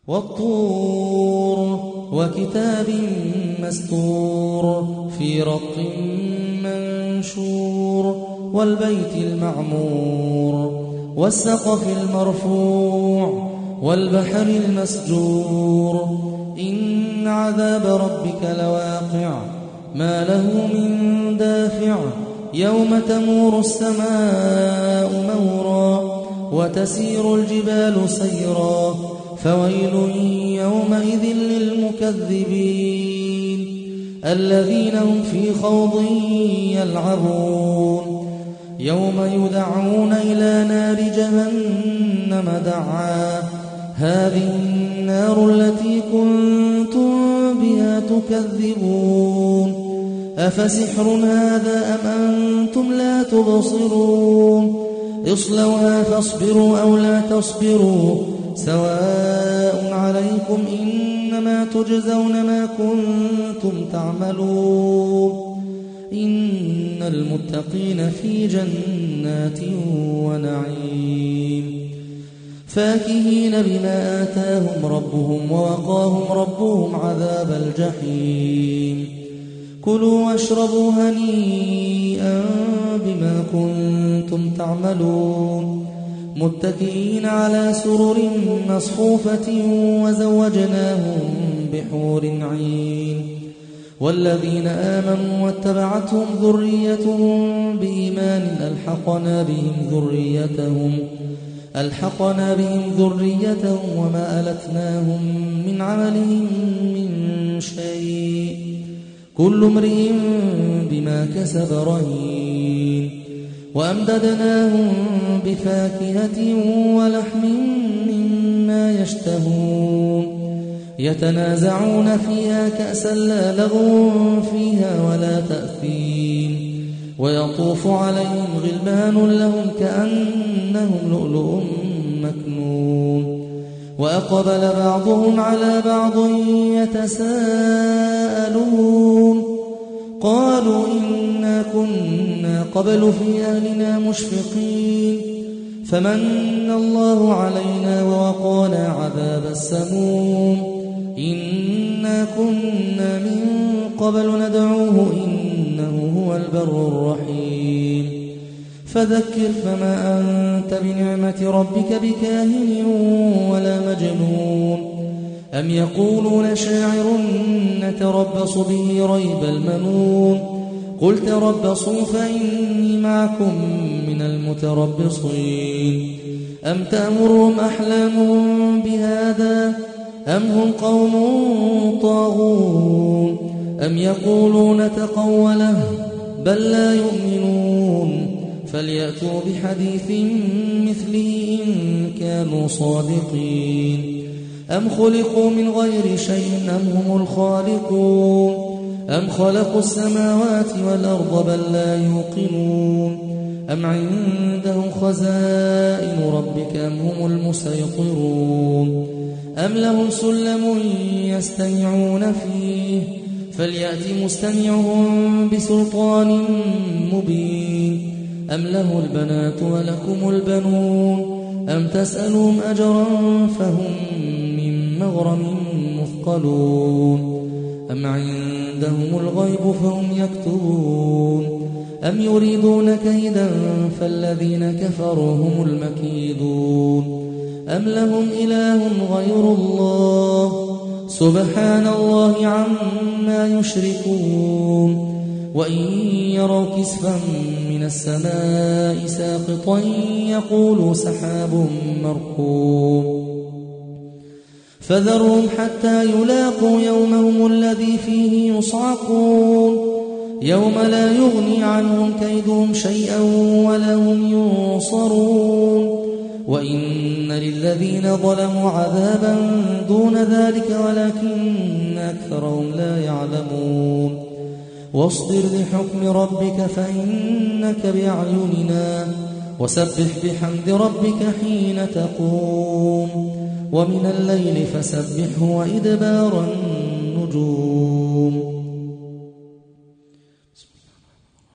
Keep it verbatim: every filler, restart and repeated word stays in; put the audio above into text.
والطور وكتاب مسطور في رق منشور والبيت المعمور والسقف المرفوع والبحر المسجور إن عذاب ربك لواقع ما له من دافع يوم تمور السماء مورا وتسير الجبال سيرا فويل يومئذ للمكذبين الذين هم في خوض يلعبون يوم يدعون إلى نار جهنم دعا هذه النار التي كنتم بها تكذبون أفسحر هذا أم أنتم لا تبصرون اصلوها فاصبروا أو لا تصبروا سواء عليكم إنما تجزون ما كنتم تعملون إن المتقين في جنات ونعيم فاكهين بما آتاهم ربهم ووقاهم ربهم عذاب الجحيم كلوا واشربوا هنيئا بما كنتم تعملون متكئين على سرر مصفوفة وزوجناهم بحور عين والذين آمنوا واتبعتهم ذريتهم بإيمان ألحقنا بهم ذريتهم ألحقنا بهم ذريتهم وما ألتناهم من عملهم من شيء كل امرئ بما كسب رهين وأمددناهم بفاكهة ولحم مما يشتهون يتنازعون فيها كأسا لا لغو فيها ولا تأثيم ويطوف عليهم غلمان لهم كأنهم لؤلؤ مكنون وأقبل بعضهم على بعض يتساءلون قالوا إنا كنا قبل في أهلنا مشفقين فمن الله علينا ووقانا عذاب السموم إنا كنا من قبل ندعوه إنه هو البر الرحيم فذكر فما أنت بنعمة ربك بكاهن ولا مجنون أم يقولون شاعر نتربص به ريب المنون قل تربصوا فإني معكم من المتربصين أم تأمرهم أحلامهم بهذا أم هم قوم طاغون أم يقولون تقوله بل لا يؤمنون فليأتوا بحديث مثله إن كانوا صادقين أم خلقوا من غير شيء أم هم الخالقون أم خلقوا السماوات والأرض بل لا يوقنون أم عندهم خزائن ربك أم هم المسيطرون أم لهم سلم يستمعون فيه فليأت مستمعهم بسلطان مبين أم له البنات ولكم البنون أم تسألهم أجرا فهم من مغرم مثقلون أم عندهم الغيب فهم يكتبون أم يريدون كيدا فالذين كفروا هم المكيدون أم لهم إله غير الله سبحان الله عما يشركون وإن يروا كسفا من السماء ساقطا يقولوا سحاب مركوم فذرهم حتى يلاقوا يومهم الذي فيه يصعقون يوم لا يغني عنهم كيدهم شيئا ولا هم ينصرون وإن للذين ظلموا عذابا دون ذلك ولكن أكثرهم لا يعلمون واصبر لحكم ربك فإنك بأعيننا وسبح بحمد ربك حين تقوم ومن الليل فسبحه وإدبار النجوم